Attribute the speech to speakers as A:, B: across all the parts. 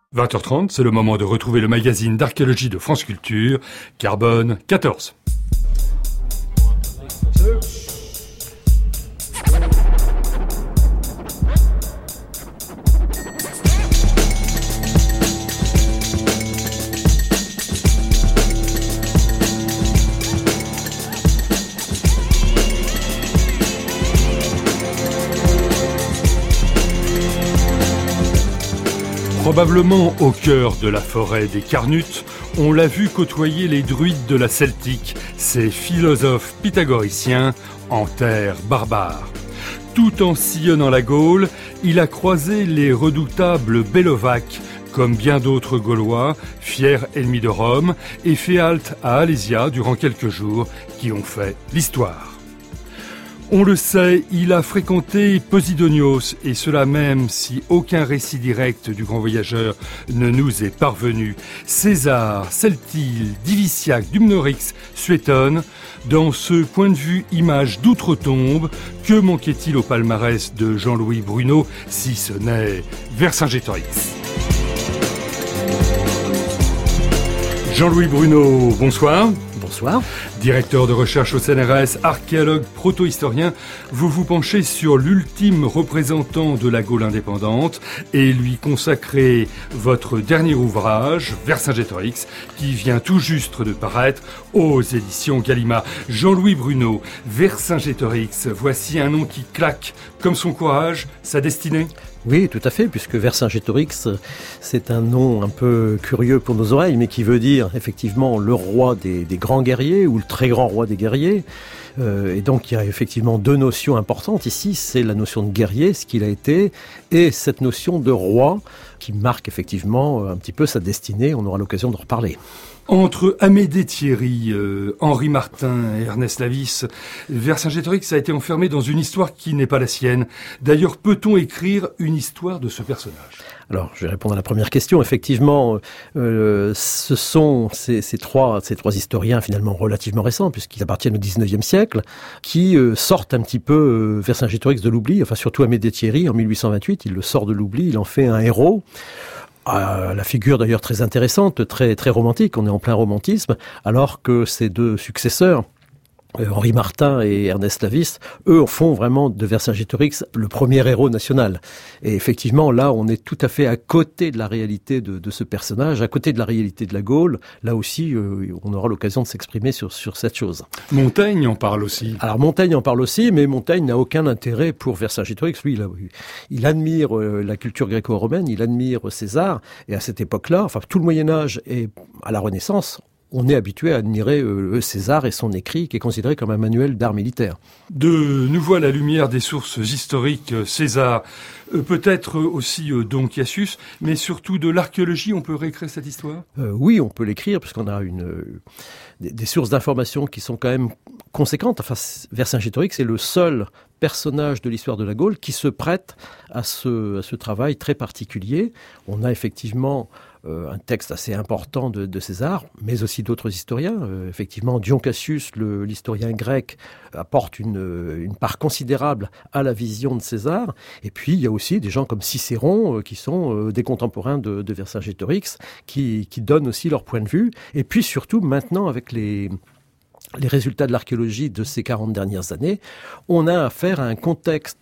A: 20h30, c'est le moment de retrouver le magazine d'archéologie de France Culture, Carbone 14. Probablement au cœur de la forêt des Carnutes, on l'a vu côtoyer les druides de la Celtique, ces philosophes pythagoriciens en terre barbare. Tout en sillonnant la Gaule, il a croisé les redoutables Bellovaques, comme bien d'autres Gaulois, fiers ennemis de Rome, et fait halte à Alésia durant quelques jours qui ont fait l'histoire. On le sait, il a fréquenté Posidonios, et cela même si aucun récit direct du grand voyageur ne nous est parvenu. César, Celtile, Diviciac, Dumnorix, Suétone, dans ce point de vue image d'outre-tombe, que manquait-il au palmarès de Jean-Louis Bruno, si ce n'est Vercingétorix? Jean-Louis Bruno, bonsoir.
B: Bonsoir.
A: Directeur de recherche au CNRS, archéologue proto-historien, vous vous penchez sur l'ultime représentant de la Gaule indépendante et lui consacrez votre dernier ouvrage, Vercingétorix, qui vient tout juste de paraître aux éditions Gallimard. Jean-Louis Bruno, Vercingétorix, voici un nom qui claque comme son courage, sa destinée?
B: Oui, tout à fait, puisque Vercingétorix, c'est un nom un peu curieux pour nos oreilles, mais qui veut dire effectivement le roi des grands guerriers, ou le très grand roi des guerriers. Et donc il y a effectivement deux notions importantes ici, c'est la notion de guerrier, ce qu'il a été, et cette notion de roi, qui marque effectivement un petit peu sa destinée, on aura l'occasion de reparler.
A: Entre Amédée Thierry, Henri Martin et Ernest Lavis, Vercingétorix a été enfermé dans une histoire qui n'est pas la sienne. D'ailleurs, peut-on écrire une histoire de ce personnage?
B: Alors, je vais répondre à la première question. Effectivement, ce sont ces trois historiens finalement relativement récents, puisqu'ils appartiennent au 19e siècle, qui sortent un petit peu Vercingétorix de l'oubli. Enfin, surtout Amédée Thierry, en 1828, il le sort de l'oubli, il en fait un héros. La figure d'ailleurs très intéressante, très très romantique, on est en plein romantisme, alors que ses deux successeurs, Henri Martin et Ernest Lavis, eux font vraiment de Vercingétorix le premier héros national. Et effectivement, là, on est tout à fait à côté de la réalité de ce personnage, à côté de la réalité de la Gaule. Là aussi, on aura l'occasion de s'exprimer sur cette chose.
A: Montaigne en parle aussi.
B: Alors Montaigne en parle aussi, mais Montaigne n'a aucun intérêt pour Vercingétorix. Lui, il admire la culture gréco-romaine, il admire César, et à cette époque-là, enfin tout le Moyen-Âge et à la Renaissance, on est habitué à admirer César et son écrit, qui est considéré comme un manuel d'art militaire.
A: De nouveau à la lumière des sources historiques, César, peut-être aussi Don Cassius, mais surtout de l'archéologie, on peut réécrire cette histoire?
B: Oui, on peut l'écrire, puisqu'on a des sources d'informations qui sont quand même conséquentes. Enfin, Vercingétorix est le seul personnage de l'histoire de la Gaule qui se prête à ce travail très particulier. On a effectivement un texte assez important de César, mais aussi d'autres historiens. Effectivement, Dion Cassius, l'historien grec, apporte une part considérable à la vision de César. Et puis, il y a aussi des gens comme Cicéron, qui sont des contemporains de Vercingétorix, qui donnent aussi leur point de vue. Et puis, surtout, maintenant, avec les résultats de l'archéologie de ces 40 dernières années, on a affaire à un contexte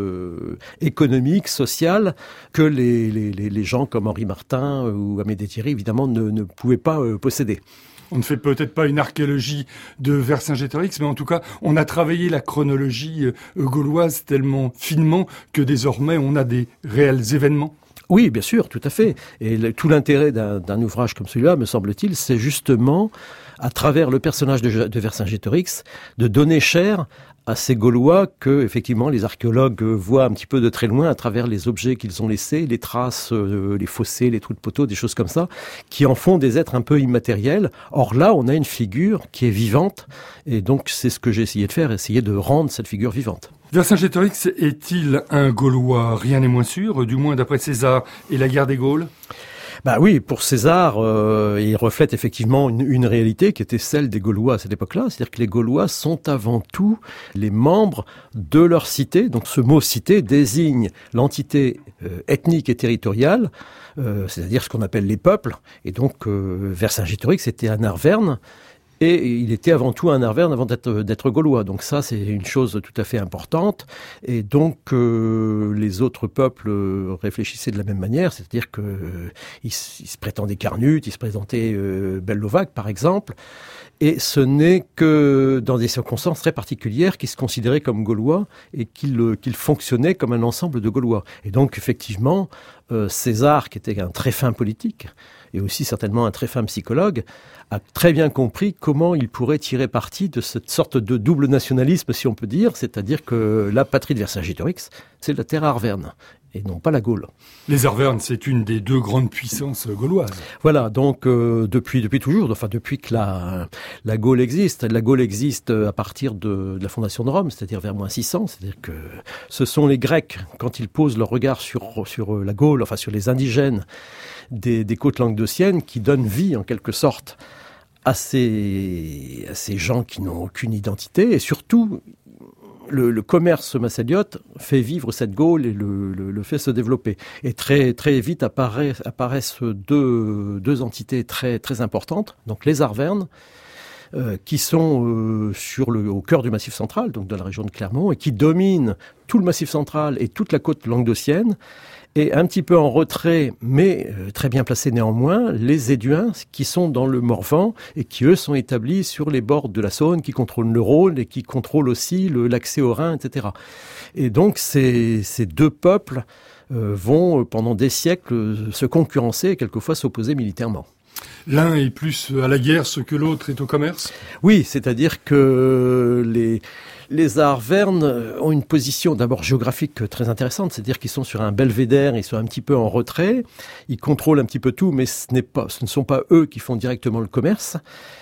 B: économique, social, que les gens comme Henri Martin ou Amédée Thierry, évidemment, ne pouvaient pas posséder.
A: On ne fait peut-être pas une archéologie de Vercingétorix, mais en tout cas, on a travaillé la chronologie gauloise tellement finement que désormais, on a des réels événements.
B: Oui, bien sûr, tout à fait. Et tout l'intérêt d'un ouvrage comme celui-là, me semble-t-il, c'est justement, à travers le personnage de Vercingétorix, de donner chair à ces Gaulois que, effectivement, les archéologues voient un petit peu de très loin à travers les objets qu'ils ont laissés, les traces, les fossés, les trous de poteaux, des choses comme ça, qui en font des êtres un peu immatériels. Or là, on a une figure qui est vivante, et donc c'est ce que j'ai essayé de faire, essayer de rendre cette figure vivante.
A: Vercingétorix est-il un Gaulois? Rien n'est moins sûr, du moins d'après César et la guerre des Gaules.
B: Bah oui, pour César, il reflète effectivement une réalité qui était celle des Gaulois à cette époque-là. C'est-à-dire que les Gaulois sont avant tout les membres de leur cité. Donc ce mot cité désigne l'entité ethnique et territoriale, c'est-à-dire ce qu'on appelle les peuples. Et donc Vercingétorix c'était un Arverne. Et il était avant tout un Arverne avant d'être gaulois. Donc ça, c'est une chose tout à fait importante. Et donc, les autres peuples réfléchissaient de la même manière. C'est-à-dire qu'ils se prétendaient Carnutes, ils se présentaient Bellovac, par exemple. Et ce n'est que dans des circonstances très particulières qu'ils se considéraient comme Gaulois et qu'ils fonctionnaient comme un ensemble de Gaulois. Et donc, effectivement, César, qui était un très fin politique, et aussi certainement un très fin psychologue, a très bien compris comment il pourrait tirer parti de cette sorte de double nationalisme, si on peut dire, c'est-à-dire que la patrie de Vercingétorix, c'est la terre arverne, et non pas la Gaule.
A: Les Arvernes, c'est une des deux grandes puissances gauloises.
B: Voilà, donc depuis toujours, enfin depuis que la Gaule existe. La Gaule existe à partir de la fondation de Rome, c'est-à-dire vers moins 600, c'est-à-dire que ce sont les Grecs, quand ils posent leur regard sur la Gaule, enfin sur les indigènes des côtes languedociennes, qui donnent vie en quelque sorte à ces gens qui n'ont aucune identité, et surtout le commerce massaliote fait vivre cette Gaule et le fait se développer. Et très très vite apparaissent deux entités très très importantes, donc les Arvernes, qui sont au cœur du Massif central, donc de la région de Clermont, et qui dominent tout le Massif central et toute la côte languedocienne. Et un petit peu en retrait, mais très bien placés néanmoins, les Éduins qui sont dans le Morvan et qui, eux, sont établis sur les bords de la Saône, qui contrôlent le Rhône et qui contrôlent aussi l'accès au Rhin, etc. Et donc, ces deux peuples vont, pendant des siècles, se concurrencer et quelquefois s'opposer militairement.
A: L'un est plus à la guerre, ce que l'autre est au commerce ?
B: Oui, c'est-à-dire que les Arvernes ont une position d'abord géographique très intéressante, c'est-à-dire qu'ils sont sur un belvédère, ils sont un petit peu en retrait, ils contrôlent un petit peu tout, mais ce ne sont pas eux qui font directement le commerce.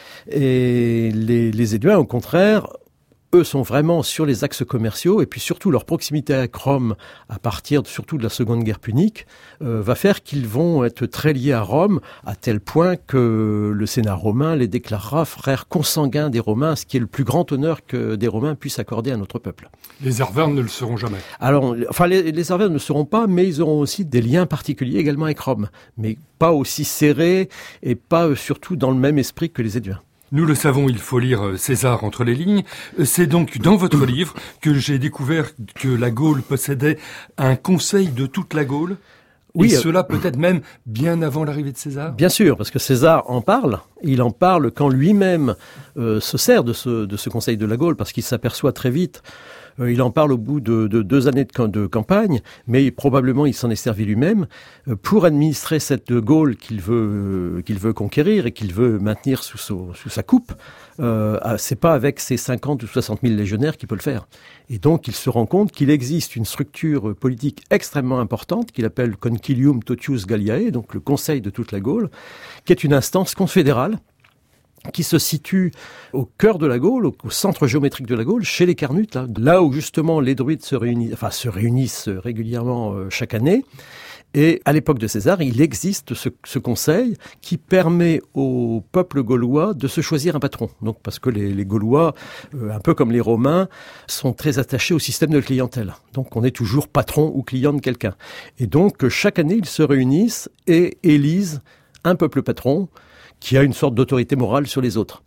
B: Et les Éduins, au contraire, eux sont vraiment sur les axes commerciaux, et puis surtout leur proximité avec Rome, à partir surtout de la Seconde Guerre punique, va faire qu'ils vont être très liés à Rome, à tel point que le Sénat romain les déclarera frères consanguins des Romains, ce qui est le plus grand honneur que des Romains puissent accorder à notre peuple.
A: Les Arvernes ne le seront jamais.
B: Alors, enfin, les Arvernes ne le seront pas, mais ils auront aussi des liens particuliers également avec Rome, mais pas aussi serrés et pas surtout dans le même esprit que les Éduins.
A: Nous le savons, il faut lire César entre les lignes. C'est donc dans votre livre que j'ai découvert que la Gaule possédait un conseil de toute la Gaule. Oui, et cela peut-être même bien avant l'arrivée de César.
B: Bien sûr, parce que César en parle. Il en parle quand lui-même se sert de ce conseil de la Gaule, parce qu'il s'aperçoit très vite. Il en parle au bout de 2 années de campagne, mais probablement il s'en est servi lui-même pour administrer cette Gaule qu'il veut conquérir et qu'il veut maintenir sous sa coupe. C'est pas avec ses 50 ou 60 000 légionnaires qu'il peut le faire. Et donc il se rend compte qu'il existe une structure politique extrêmement importante qu'il appelle Concilium Totius Galliae, donc le Conseil de toute la Gaule, qui est une instance confédérale qui se situe au cœur de la Gaule, au centre géométrique de la Gaule, chez les Carnutes, là où justement les druides se réunissent régulièrement chaque année. Et à l'époque de César, il existe ce conseil qui permet au peuple gaulois de se choisir un patron. Donc, parce que les Gaulois, un peu comme les Romains, sont très attachés au système de clientèle. Donc, on est toujours patron ou client de quelqu'un. Et donc, chaque année, ils se réunissent et élisent un peuple patron qui a une sorte d'autorité morale sur les autres.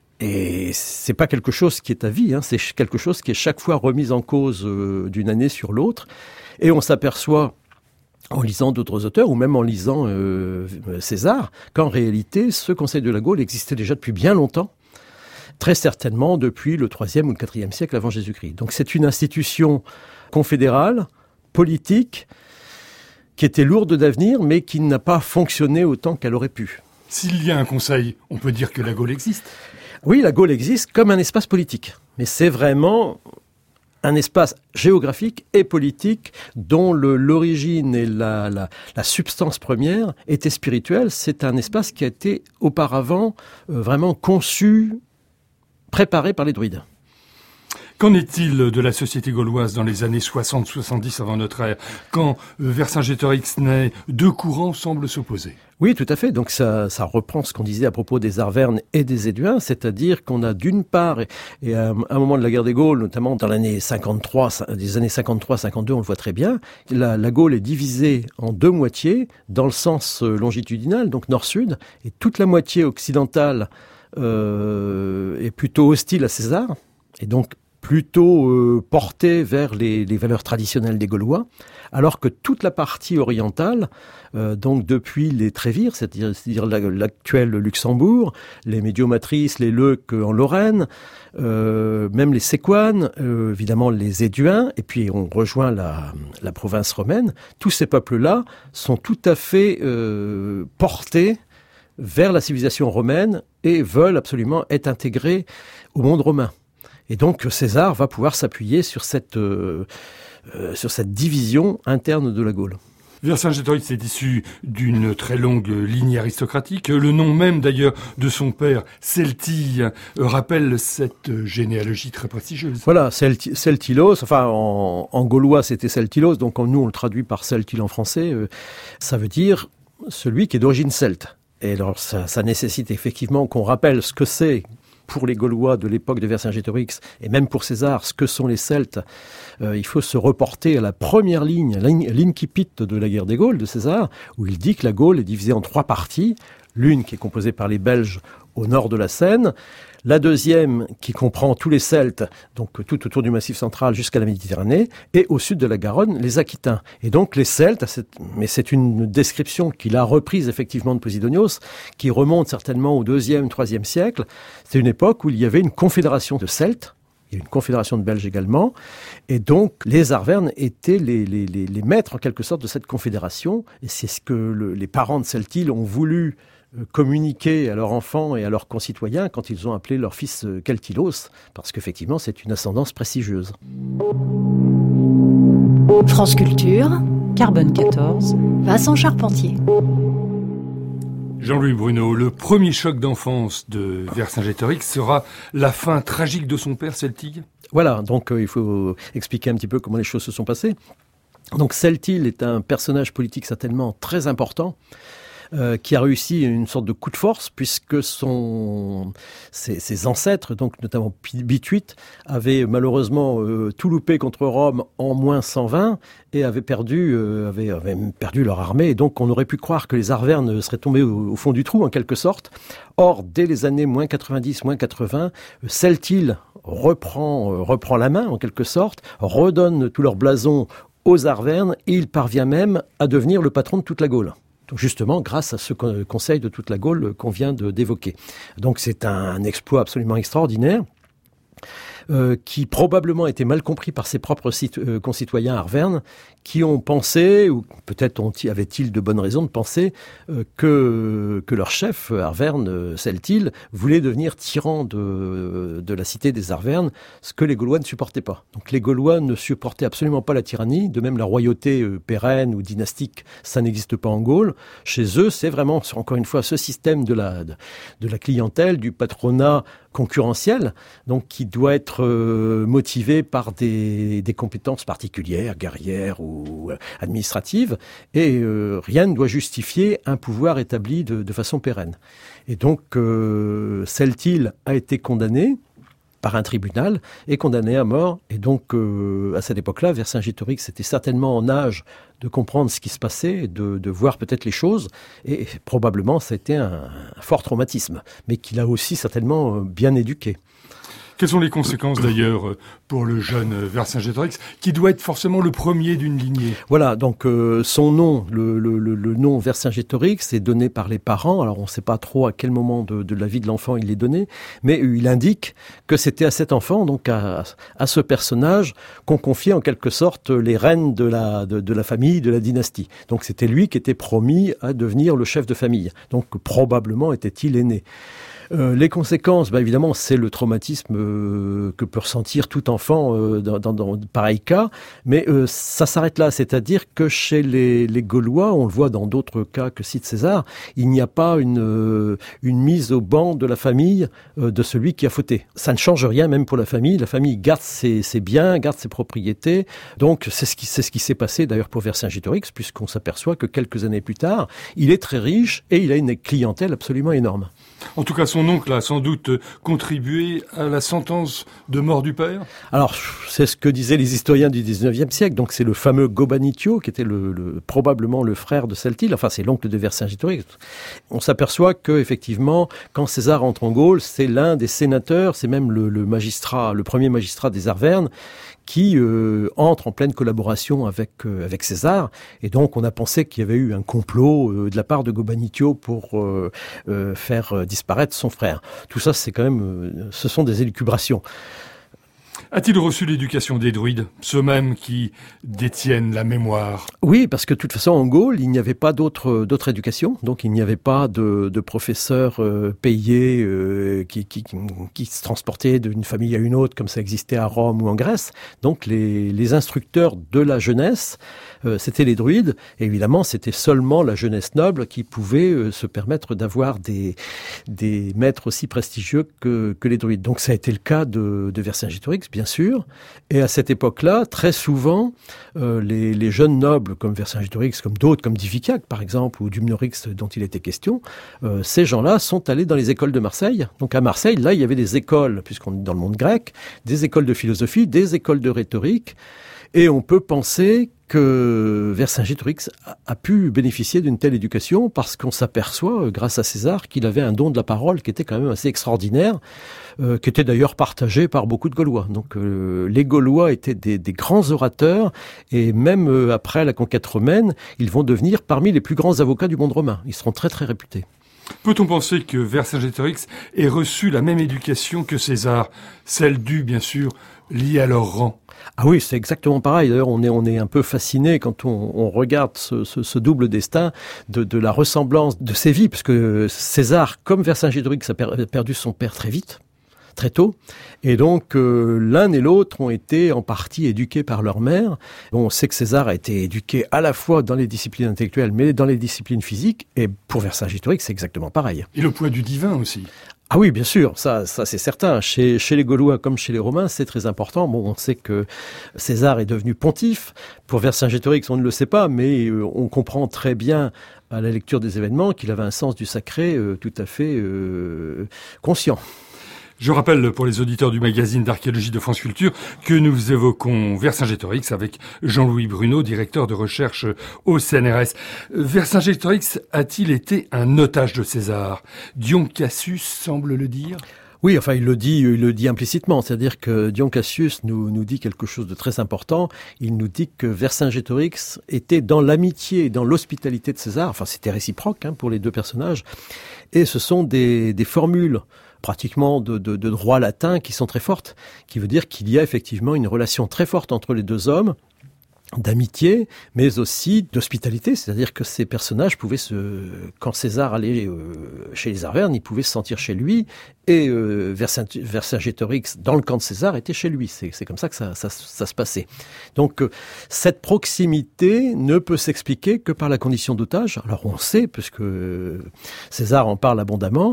B: Et c'est pas quelque chose qui est à vie, c'est quelque chose qui est chaque fois remis en cause d'une année sur l'autre. Et on s'aperçoit, en lisant d'autres auteurs, ou même en lisant César, qu'en réalité, ce Conseil de la Gaule existait déjà depuis bien longtemps, très certainement depuis le 3e ou le 4e siècle avant Jésus-Christ. Donc c'est une institution confédérale, politique, qui était lourde d'avenir, mais qui n'a pas fonctionné autant qu'elle aurait pu.
A: S'il y a un conseil, on peut dire que la Gaule existe.
B: Oui, la Gaule existe comme un espace politique. Mais c'est vraiment un espace géographique et politique dont l'origine et la substance première étaient spirituelles. C'est un espace qui a été auparavant vraiment conçu, préparé par les druides.
A: Qu'en est-il de la société gauloise dans les années 60-70 avant notre ère? Quand Vercingétorix naît, deux courants semblent s'opposer.
B: Oui, tout à fait. Donc ça reprend ce qu'on disait à propos des Arvernes et des Éduins, c'est-à-dire qu'on a d'une part, et à un moment de la guerre des Gaules, notamment dans l'année 53, des années 53-52, on le voit très bien, la Gaule est divisée en deux moitiés, dans le sens longitudinal, donc nord-sud, et toute la moitié occidentale est plutôt hostile à César, et donc plutôt portée vers les valeurs traditionnelles des Gaulois, alors que toute la partie orientale, donc depuis les Trévires, c'est-à-dire l'actuel Luxembourg, les Médiomatrices, les Leucs en Lorraine, même les Séquanes, évidemment les Éduins, et puis on rejoint la province romaine, tous ces peuples-là sont tout à fait portés vers la civilisation romaine et veulent absolument être intégrés au monde romain. Et donc César va pouvoir s'appuyer sur cette division interne de la Gaule.
A: Vercingétorix est issu d'une très longue lignée aristocratique. Le nom même d'ailleurs de son père, Celtille, rappelle cette généalogie très prestigieuse.
B: Voilà, Celtilos, enfin en gaulois c'était Celtilos, donc nous on le traduit par Celtile en français, ça veut dire celui qui est d'origine celte. Et alors ça nécessite effectivement qu'on rappelle ce que c'est pour les Gaulois de l'époque de Vercingétorix, et même pour César, ce que sont les Celtes. Il faut se reporter à la première ligne, l'incipit de la guerre des Gaules de César, où il dit que la Gaule est divisée en trois parties. L'une qui est composée par les Belges au nord de la Seine, la deuxième qui comprend tous les Celtes, donc tout autour du Massif central jusqu'à la Méditerranée, et au sud de la Garonne, les Aquitains. Et donc les Celtes, mais c'est une description qu'il a reprise effectivement de Posidonios, qui remonte certainement au 2e, 3e siècle. C'est une époque où il y avait une confédération de Celtes, il y a une confédération de Belges également, et donc les Arvernes étaient les maîtres en quelque sorte de cette confédération, et c'est ce que les parents de Celtille ont voulu communiquer à leurs enfants et à leurs concitoyens quand ils ont appelé leur fils Celtilos, parce qu'effectivement c'est une ascendance prestigieuse.
C: France Culture,
D: Carbone 14,
C: Vincent Charpentier.
A: Jean-Louis Bruno, le premier choc d'enfance de Vercingétorix sera la fin tragique de son père Celtille.
B: Voilà, donc il faut expliquer un petit peu comment les choses se sont passées. Donc Celtille est un personnage politique certainement très important, qui a réussi une sorte de coup de force, puisque ses ancêtres, donc notamment Bituite, avaient malheureusement tout loupé contre Rome en moins 120 et avaient perdu leur armée. Et donc on aurait pu croire que les Arvernes seraient tombés au fond du trou en quelque sorte. Or, dès les années moins 90, moins 80, Celtille reprend la main en quelque sorte, redonne tout leur blason aux Arvernes et il parvient même à devenir le patron de toute la Gaule. Justement grâce à ce conseil de toute la Gaule qu'on vient d'évoquer. Donc c'est un exploit absolument extraordinaire qui probablement a été mal compris par ses propres concitoyens arvernes qui ont pensé, ou peut-être avaient-ils de bonnes raisons de penser, que leur chef, Arverne, Celtille, voulait devenir tyran de la cité des Arvernes, ce que les Gaulois ne supportaient pas. Donc les Gaulois ne supportaient absolument pas la tyrannie, de même la royauté pérenne ou dynastique, ça n'existe pas en Gaule. Chez eux, c'est vraiment, encore une fois, ce système de la clientèle, du patronat concurrentiel, donc qui doit être motivé par des compétences particulières, guerrières ou administratives, et rien ne doit justifier un pouvoir établi de façon pérenne. Et donc Celtille a été condamné par un tribunal et condamné à mort. Et donc, à cette époque-là, Vercingétorix était certainement en âge de comprendre ce qui se passait, de voir peut-être les choses. Et probablement, ça a été un fort traumatisme, mais qu'il a aussi certainement bien éduqué.
A: Quelles sont les conséquences d'ailleurs pour le jeune Vercingétorix, qui doit être forcément le premier d'une lignée?
B: Voilà, donc son nom, le nom Vercingétorix est donné par les parents. Alors on ne sait pas trop à quel moment de la vie de l'enfant il l'est donné, mais il indique que c'était à cet enfant, donc à ce personnage, qu'on confiait en quelque sorte les rênes de la famille, de la dynastie. Donc c'était lui qui était promis à devenir le chef de famille. Donc probablement était-il aîné. Les conséquences, évidemment, c'est le traumatisme que peut ressentir tout enfant dans pareil cas, mais ça s'arrête là, c'est-à-dire que chez les Gaulois, on le voit dans d'autres cas que cite César, il n'y a pas une mise au banc de la famille de celui qui a fauté. Ça ne change rien même pour la famille garde ses biens, garde ses propriétés, donc c'est ce qui s'est passé d'ailleurs pour Vercingétorix, puisqu'on s'aperçoit que quelques années plus tard, il est très riche et il a une clientèle absolument énorme.
A: En tout cas, son oncle a sans doute contribué à la sentence de mort du père.
B: Alors, c'est ce que disaient les historiens du 19e siècle. Donc, c'est le fameux Gobanitio, qui était probablement le frère de Celtil. Enfin, c'est l'oncle de Vercingétorix. On s'aperçoit que, effectivement, quand César entre en Gaule, c'est l'un des sénateurs, c'est même le premier magistrat des Arvernes, qui entre en pleine collaboration avec César. Et donc, on a pensé qu'il y avait eu un complot de la part de Gobanitio pour faire disparaître son frère. Tout ça, c'est quand même, ce sont des élucubrations.
A: A-t-il reçu l'éducation des druides, ceux-mêmes qui détiennent la mémoire ?
B: Oui, parce que de toute façon, en Gaule, il n'y avait pas d'autre éducation. Donc, il n'y avait pas de professeurs payés qui se transportaient d'une famille à une autre, comme ça existait à Rome ou en Grèce. Donc, les instructeurs de la jeunesse, c'était les druides. Et évidemment, c'était seulement la jeunesse noble qui pouvait se permettre d'avoir des maîtres aussi prestigieux que les druides. Donc, ça a été le cas de Vercingétorix, bien sûr. Et à cette époque-là, très souvent, les jeunes nobles comme Vercingétorix, comme d'autres, comme Diviciac par exemple, ou Dumnorix dont il était question, ces gens-là sont allés dans les écoles de Marseille. Donc à Marseille, là, il y avait des écoles, puisqu'on est dans le monde grec, des écoles de philosophie, des écoles de rhétorique, et on peut penser que Vercingétorix a pu bénéficier d'une telle éducation parce qu'on s'aperçoit, grâce à César, qu'il avait un don de la parole qui était quand même assez extraordinaire, qui était d'ailleurs partagé par beaucoup de Gaulois. Donc les Gaulois étaient des grands orateurs, et même après la conquête romaine, ils vont devenir parmi les plus grands avocats du monde romain. Ils seront très très réputés.
A: Peut-on penser que Vercingétorix ait reçu la même éducation que César, celle due, bien sûr, liée à leur rang ?
B: Ah oui, c'est exactement pareil. D'ailleurs, on est un peu fasciné quand on regarde ce double destin de la ressemblance de ces vies, parce que César, comme Vercingétorix, a perdu son père très vite, très tôt, et donc l'un et l'autre ont été en partie éduqués par leur mère. Bon, on sait que César a été éduqué à la fois dans les disciplines intellectuelles, mais dans les disciplines physiques, et pour Vercingétorix, c'est exactement pareil.
A: Et le poids du divin aussi.
B: Ah oui, bien sûr, ça c'est certain. Chez les Gaulois comme chez les Romains, c'est très important. Bon, on sait que César est devenu pontife. Pour Vercingétorix, on ne le sait pas, mais on comprend très bien à la lecture des événements qu'il avait un sens du sacré tout à fait conscient.
A: Je rappelle pour les auditeurs du magazine d'archéologie de France Culture que nous évoquons Vercingétorix avec Jean-Louis Bruno, directeur de recherche au CNRS. Vercingétorix a-t-il été un otage de César ? Dion Cassius semble le dire.
B: Oui, enfin, il le dit implicitement. C'est-à-dire que Dion Cassius nous dit quelque chose de très important. Il nous dit que Vercingétorix était dans l'amitié et dans l'hospitalité de César. Enfin, c'était réciproque pour les deux personnages. Et ce sont des formules pratiquement de droit latin qui sont très fortes, qui veut dire qu'il y a effectivement une relation très forte entre les deux hommes, d'amitié, mais aussi d'hospitalité, c'est-à-dire que ces personnages pouvaient quand César allait chez les Arvernes, il pouvait se sentir chez lui, et Vercingétorix, dans le camp de César, était chez lui. C'est comme ça que ça se passait. Donc, cette proximité ne peut s'expliquer que par la condition d'otage. Alors, on sait, puisque César en parle abondamment,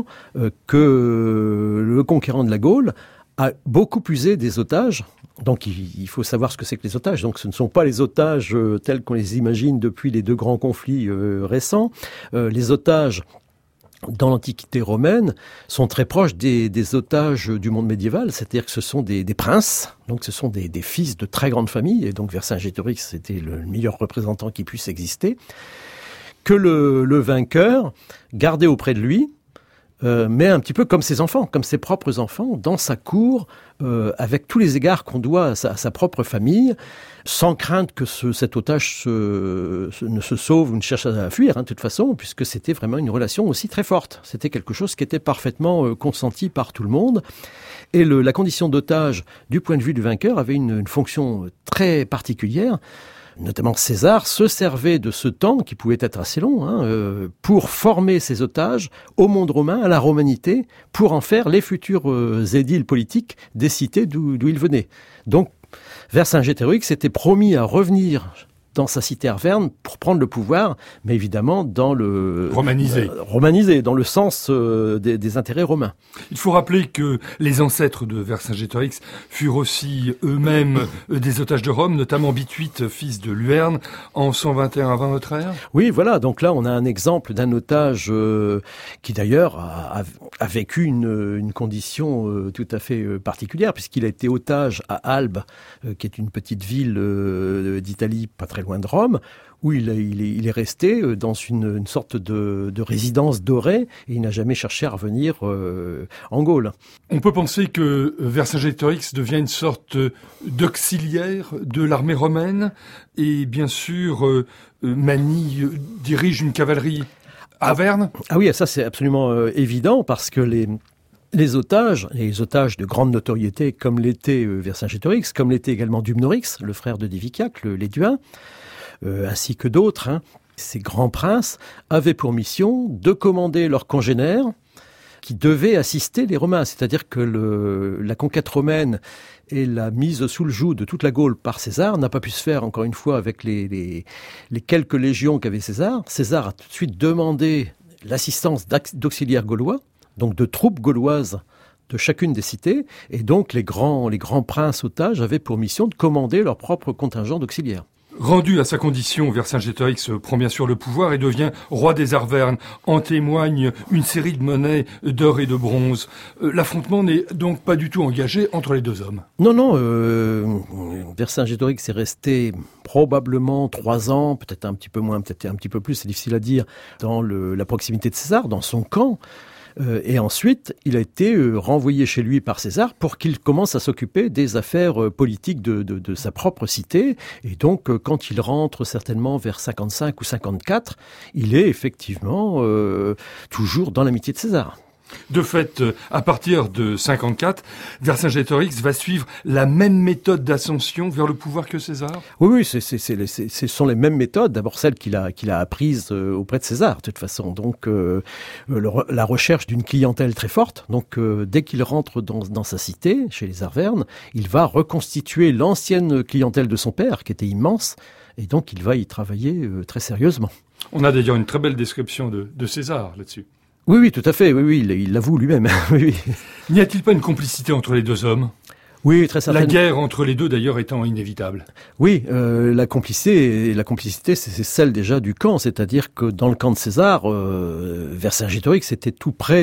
B: que le conquérant de la Gaule a beaucoup usé des otages. Donc il faut savoir ce que c'est que les otages. Donc ce ne sont pas les otages tels qu'on les imagine depuis les deux grands conflits récents. Les otages dans l'Antiquité romaine sont très proches des otages du monde médiéval, c'est-à-dire que ce sont des princes, donc ce sont des fils de très grandes familles, et donc Vercingétorix était le meilleur représentant qui puisse exister, que le vainqueur gardait auprès de lui, mais un petit peu comme ses enfants, comme ses propres enfants, dans sa cour, avec tous les égards qu'on doit à sa propre famille, sans crainte que cet otage ne se sauve ou ne cherche à fuir, de toute façon, puisque c'était vraiment une relation aussi très forte. C'était quelque chose qui était parfaitement consenti par tout le monde. Et la condition d'otage, du point de vue du vainqueur, avait une fonction très particulière, notamment César, se servait de ce temps, qui pouvait être assez long, pour former ses otages au monde romain, à la romanité, pour en faire les futurs édiles politiques des cités d'où ils venaient. Donc, Vercingétorix s'était promis à revenir dans sa cité Arverne pour prendre le pouvoir, mais évidemment dans le... romanisé, dans le sens des intérêts romains.
A: Il faut rappeler que les ancêtres de Vercingétorix furent aussi eux-mêmes des otages de Rome, notamment Bituite, fils de Luerne, en 121 avant notre ère.
B: Oui, voilà, donc là on a un exemple d'un otage qui d'ailleurs a vécu une condition tout à fait particulière, puisqu'il a été otage à Albe, qui est une petite ville d'Italie, pas très loin de Rome, où il est resté dans une sorte de résidence dorée, et il n'a jamais cherché à revenir en Gaule.
A: On peut penser que Vercingétorix devient une sorte d'auxiliaire de l'armée romaine, et bien sûr dirige une cavalerie à Verne.
B: Ah oui, ça c'est absolument évident, parce que les otages de grande notoriété, comme l'était Vercingétorix, comme l'était également Dumnorix, le frère de Diviciac, l'Éduin, ainsi que d'autres, ces grands princes avaient pour mission de commander leurs congénères qui devaient assister les Romains. C'est-à-dire que la conquête romaine et la mise sous le joug de toute la Gaule par César n'a pas pu se faire, encore une fois, avec les quelques légions qu'avait César. César a tout de suite demandé l'assistance d'auxiliaires gaulois, donc de troupes gauloises de chacune des cités, et donc les grands princes otages avaient pour mission de commander leur propre contingent d'auxiliaires.
A: Rendu à sa condition, Vercingétorix prend bien sûr le pouvoir et devient roi des Arvernes. En témoigne une série de monnaies d'or et de bronze. L'affrontement n'est donc pas du tout engagé entre les deux hommes.
B: Non, Vercingétorix est resté probablement 3 ans, peut-être un petit peu moins, peut-être un petit peu plus, c'est difficile à dire, dans la proximité de César, dans son camp. Et ensuite, il a été renvoyé chez lui par César pour qu'il commence à s'occuper des affaires politiques de sa propre cité. Et donc, quand il rentre certainement vers 55 ou 54, il est effectivement toujours dans l'amitié de César.
A: De fait, à partir de 54, Vercingétorix va suivre la même méthode d'ascension vers le pouvoir que César.
B: Oui, ce sont les mêmes méthodes. D'abord celles qu'il a apprises auprès de César, de toute façon. Donc la recherche d'une clientèle très forte. Donc dès qu'il rentre dans sa cité, chez les Arvernes, il va reconstituer l'ancienne clientèle de son père, qui était immense, et donc il va y travailler très sérieusement.
A: On a d'ailleurs une très belle description de César là-dessus.
B: Oui, tout à fait. Oui, il l'avoue lui-même. Oui.
A: N'y a-t-il pas une complicité entre les deux hommes ?
B: Oui, très certainement.
A: La guerre entre les deux, d'ailleurs, étant inévitable.
B: Oui, la complicité, c'est celle déjà du camp. C'est-à-dire que dans le camp de César, Vercingétorix était tout près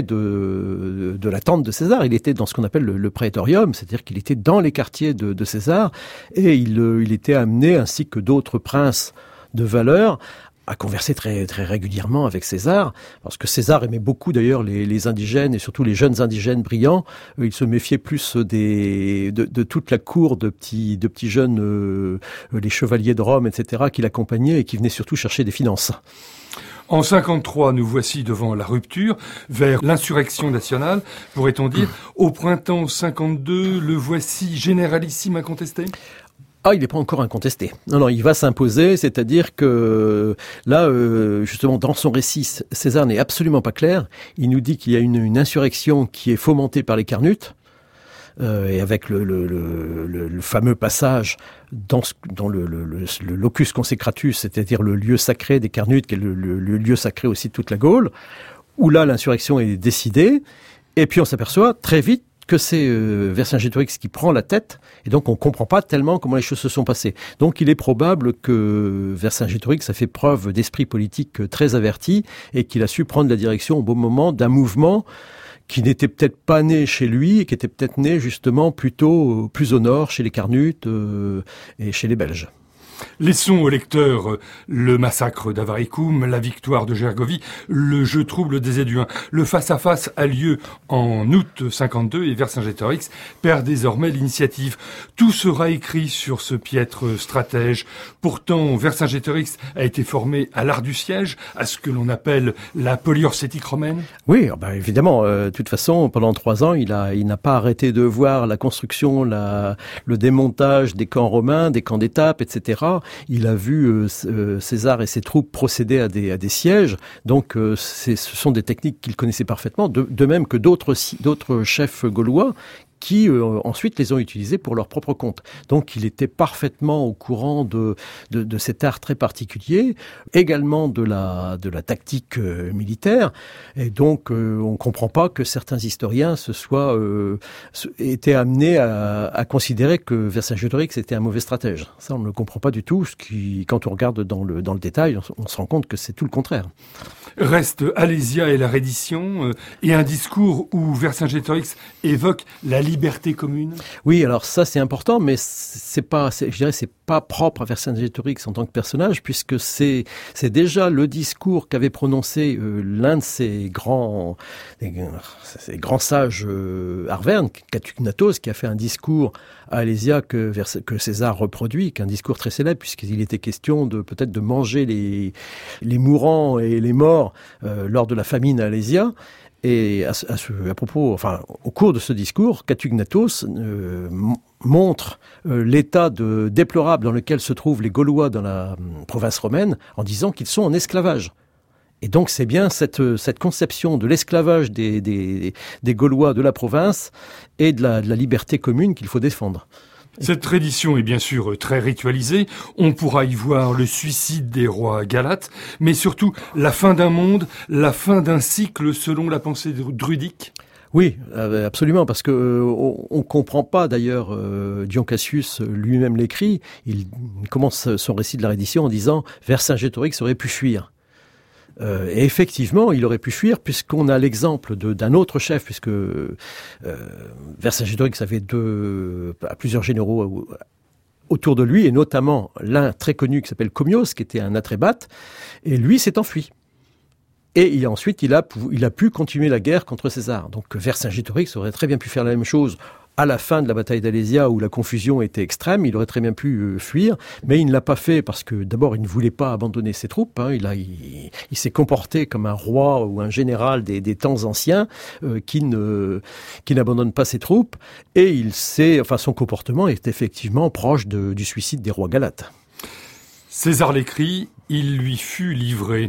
B: de la tente de César. Il était dans ce qu'on appelle le praetorium, c'est-à-dire qu'il était dans les quartiers de César, et il était amené, ainsi que d'autres princes de valeur, à converser très, très régulièrement avec César, parce que César aimait beaucoup d'ailleurs les indigènes, et surtout les jeunes indigènes brillants. Il se méfiait plus de toute la cour de petits jeunes, les chevaliers de Rome, etc., qui l'accompagnaient et qui venaient surtout chercher des finances.
A: En 53, nous voici devant la rupture, vers l'insurrection nationale, pourrait-on dire. Au printemps 52, le voici généralissime incontesté ?
B: Il n'est pas encore incontesté. Non, il va s'imposer, c'est-à-dire que là, justement, dans son récit, César n'est absolument pas clair. Il nous dit qu'il y a une insurrection qui est fomentée par les Carnutes, et avec le fameux passage dans le locus consecratus, c'est-à-dire le lieu sacré des Carnutes, qui est le lieu sacré aussi de toute la Gaule, où là, l'insurrection est décidée, et puis on s'aperçoit très vite que c'est Vercingétorix qui prend la tête, et donc on ne comprend pas tellement comment les choses se sont passées. Donc il est probable que Vercingétorix a fait preuve d'esprit politique très averti, et qu'il a su prendre la direction au bon moment d'un mouvement qui n'était peut-être pas né chez lui, et qui était peut-être né justement plutôt plus au nord, chez les Carnutes et chez les Belges.
A: Laissons au lecteur le massacre d'Avaricum, la victoire de Gergovie, le jeu trouble des Éduins. Le face-à-face a lieu en août 52 et Vercingétorix perd désormais l'initiative. Tout sera écrit sur ce piètre stratège. Pourtant, Vercingétorix a été formé à l'art du siège, à ce que l'on appelle la polyorcétique romaine.
B: Oui, évidemment. De toute façon, pendant 3 ans, il n'a pas arrêté de voir la construction, le démontage des camps romains, des camps d'étape, etc., Petra, il a vu César et ses troupes procéder à des sièges. Donc ce sont des techniques qu'il connaissait parfaitement, de même que d'autres chefs gaulois qui ensuite les ont utilisés pour leur propre compte. Donc il était parfaitement au courant de cet art très particulier, également de la tactique militaire, et donc on ne comprend pas que certains historiens étaient amenés à considérer que Vercingétorix était un mauvais stratège. Ça on ne le comprend pas du tout, quand on regarde dans le détail, on se rend compte que c'est tout le contraire.
A: Reste Alésia et la reddition, et un discours où Vercingétorix évoque la liberté commune.
B: Oui, alors ça c'est important, mais c'est pas propre à Vercingétorix en tant que personnage, puisque c'est déjà le discours qu'avait prononcé l'un de ces grands sages arvernes, Catugnatos, qui a fait un discours à Alésia que César reproduit, qu'un discours très célèbre, puisqu'il était question peut-être de manger les mourants et les morts lors de la famine à Alésia. Et au cours de ce discours, Catugnatos montre l'état déplorable dans lequel se trouvent les Gaulois dans la province romaine, en disant qu'ils sont en esclavage. Et donc c'est bien cette conception de l'esclavage des Gaulois de la province et de la liberté commune qu'il faut défendre.
A: Cette tradition est bien sûr très ritualisée. On pourra y voir le suicide des rois galates, mais surtout la fin d'un monde, la fin d'un cycle selon la pensée druidique.
B: Oui, absolument, parce que on comprend pas d'ailleurs. Dion Cassius lui-même l'écrit. Il commence son récit de la reddition en disant Vercingétorix aurait pu fuir. Et effectivement, il aurait pu fuir, puisqu'on a l'exemple d'un autre chef, puisque Vercingétorix avait plusieurs généraux autour de lui, et notamment l'un très connu qui s'appelle Commios, qui était un atrébate, et lui s'est enfui. Et ensuite, il a pu continuer la guerre contre César. Donc Vercingétorix aurait très bien pu faire la même chose à la fin de la bataille d'Alésia, où la confusion était extrême. Il aurait très bien pu fuir, mais il ne l'a pas fait parce que d'abord il ne voulait pas abandonner ses troupes. Il s'est comporté comme un roi ou un général des temps anciens qui n'abandonne pas ses troupes, et son comportement est effectivement proche du suicide des rois galates.
A: César l'écrit, il lui fut livré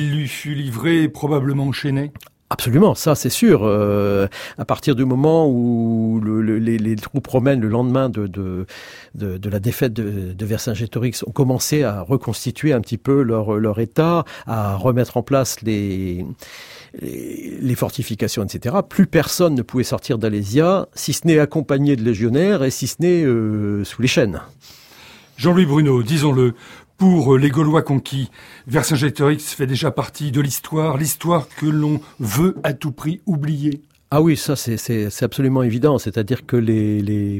A: probablement enchaîné.
B: Absolument, ça c'est sûr. À partir du moment où les troupes romaines, le lendemain de la défaite de Vercingétorix, ont commencé à reconstituer un petit peu leur état, à remettre en place les fortifications, etc., plus personne ne pouvait sortir d'Alésia, si ce n'est accompagné de légionnaires et si ce n'est sous les chaînes.
A: Jean-Louis Bruno, disons-le, pour les Gaulois conquis, Vercingétorix fait déjà partie de l'histoire que l'on veut à tout prix oublier.
B: Ah oui, ça c'est absolument évident, c'est-à-dire que les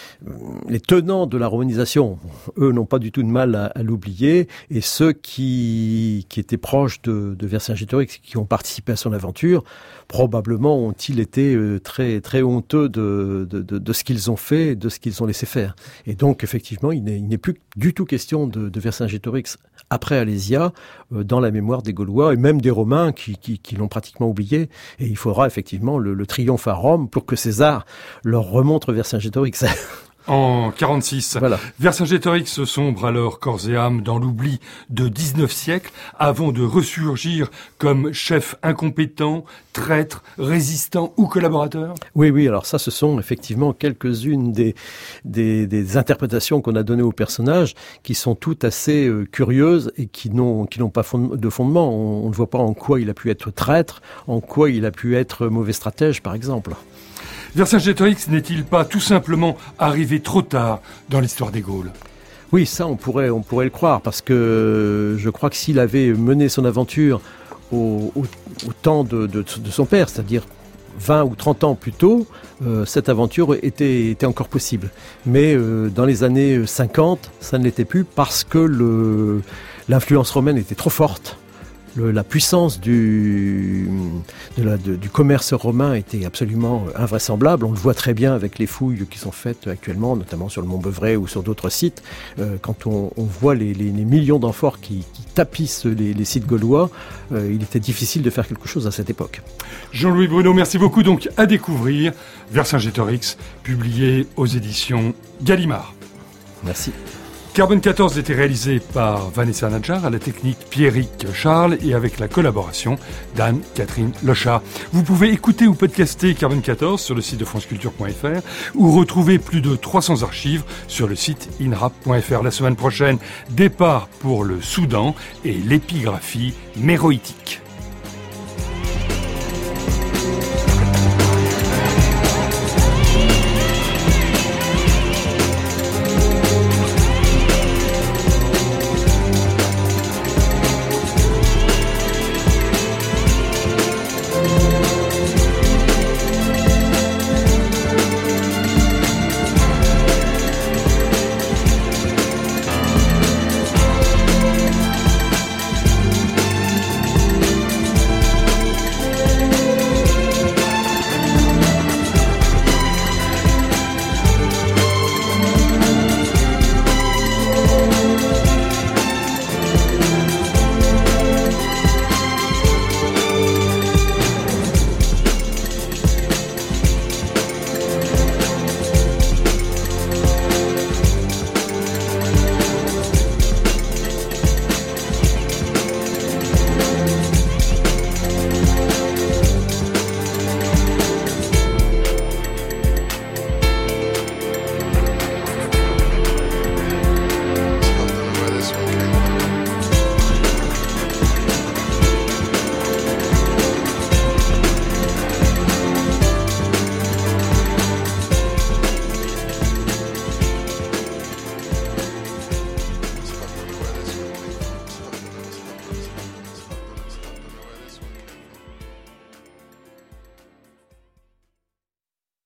B: tenants de la romanisation, eux, n'ont pas du tout de mal à l'oublier, et ceux qui étaient proches de Vercingétorix, qui ont participé à son aventure, probablement ont-ils été très très honteux de ce qu'ils ont fait, de ce qu'ils ont laissé faire. Et donc effectivement, il n'est plus du tout question de Vercingétorix après Alésia dans la mémoire des Gaulois et même des Romains qui l'ont pratiquement oublié. Et il faudra effectivement le triomphe à Rome pour que César leur remontre Vercingétorix.
A: En 46,
B: voilà.
A: Vercingétorix sombre alors corps et âme dans l'oubli de 19 siècles avant de ressurgir comme chef incompétent, traître, résistant ou collaborateur.
B: Oui, alors ça ce sont effectivement quelques-unes des interprétations qu'on a données au personnage qui sont toutes assez curieuses et qui n'ont pas de fondement. On ne voit pas en quoi il a pu être traître, en quoi il a pu être mauvais stratège par exemple.
A: Vercingétorix n'est-il pas tout simplement arrivé trop tard dans l'histoire des Gaules ?
B: Oui, ça on pourrait le croire, parce que je crois que s'il avait mené son aventure au temps de son père, c'est-à-dire 20 ou 30 ans plus tôt, cette aventure était encore possible. Mais dans les années 50, ça ne l'était plus parce que l'influence romaine était trop forte. La puissance du commerce romain était absolument invraisemblable. On le voit très bien avec les fouilles qui sont faites actuellement, notamment sur le Mont Beuvray ou sur d'autres sites. Quand on voit les millions d'amphores qui tapissent les sites gaulois, il était difficile de faire quelque chose à cette époque.
A: Jean-Louis Bruno, merci beaucoup. Donc à découvrir Vercingétorix, publié aux éditions Gallimard.
B: Merci.
A: Carbone 14 était réalisé par Vanessa Nadjar, à la technique Pierrick Charles et avec la collaboration d'Anne-Catherine Lochard. Vous pouvez écouter ou podcaster Carbone 14 sur le site de franceculture.fr ou retrouver plus de 300 archives sur le site inrap.fr. La semaine prochaine, départ pour le Soudan et l'épigraphie méroïtique.